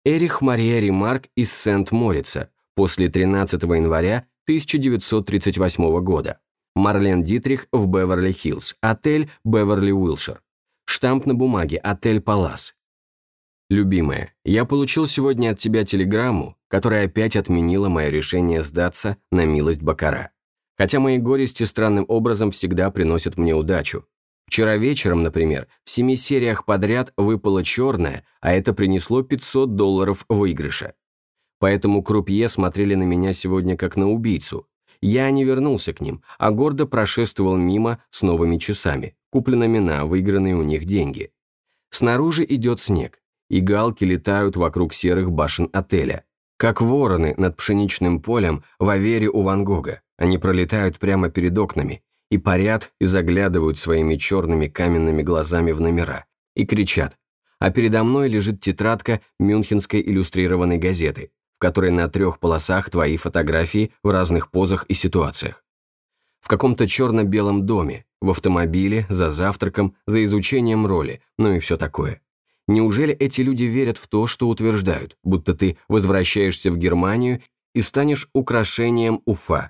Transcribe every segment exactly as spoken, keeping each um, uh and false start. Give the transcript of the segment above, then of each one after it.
Эрих Мария Ремарк из Сент-Морица после тринадцатого января тысяча девятьсот тридцать восьмого года. Марлен Дитрих в Беверли-Хиллз, отель Беверли-Уилшир. Штамп на бумаге, отель Палас. Любимая, я получил сегодня от тебя телеграмму, которая опять отменила мое решение сдаться на милость Баккара. Хотя мои горести странным образом всегда приносят мне удачу. Вчера вечером, например, в семи сериях подряд выпало черное, а это принесло пятьсот долларов выигрыша. Поэтому крупье смотрели на меня сегодня как на убийцу. Я не вернулся к ним, а гордо прошествовал мимо с новыми часами, купленными на выигранные у них деньги. Снаружи идет снег, и галки летают вокруг серых башен отеля. Как вороны над пшеничным полем в Авере у Ван Гога. Они пролетают прямо перед окнами, и парят, и заглядывают своими черными каменными глазами в номера, и кричат. А передо мной лежит тетрадка Мюнхенской иллюстрированной газеты, в которой на трех полосах твои фотографии в разных позах и ситуациях. В каком-то черно-белом доме, в автомобиле, за завтраком, за изучением роли, ну и все такое. Неужели эти люди верят в то, что утверждают, будто ты возвращаешься в Германию и станешь украшением Уфа?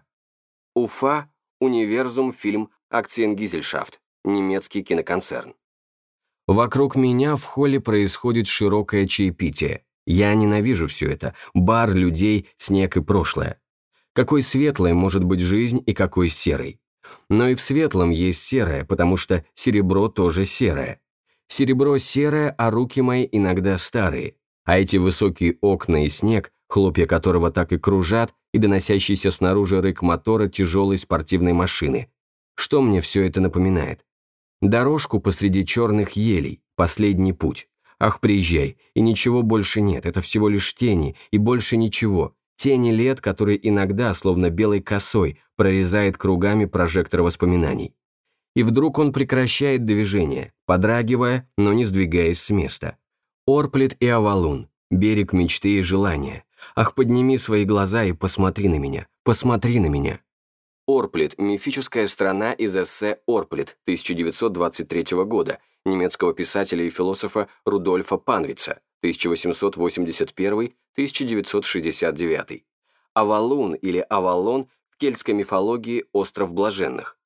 Уфа – Универсум Фильм Акциенгесельшафт, немецкий киноконцерн. Вокруг меня в холле происходит широкое чаепитие. Я ненавижу все это – бар, людей, снег и прошлое. Какой светлой может быть жизнь и какой серой. Но и в светлом есть серое, потому что серебро тоже серое. Серебро серое, а руки мои иногда старые. А эти высокие окна и снег, хлопья которого так и кружат, и доносящийся снаружи рык мотора тяжелой спортивной машины. Что мне все это напоминает? Дорожку посреди черных елей, последний путь. Ах, приезжай, и ничего больше нет, это всего лишь тени, и больше ничего. Тени лет, которые иногда, словно белой косой, прорезает кругами прожектор воспоминаний. И вдруг он прекращает движение, подрагивая, но не сдвигаясь с места. Орплит и Авалун, берег мечты и желания. Ах, подними свои глаза и посмотри на меня, посмотри на меня. Орплит – мифическая страна из эссе «Орплит» тысяча девятьсот двадцать третьего года, немецкого писателя и философа Рудольфа Панвица, тысяча восемьсот восемьдесят первый — тысяча девятьсот шестьдесят девятый. Авалун или Авалон в кельтской мифологии – остров блаженных.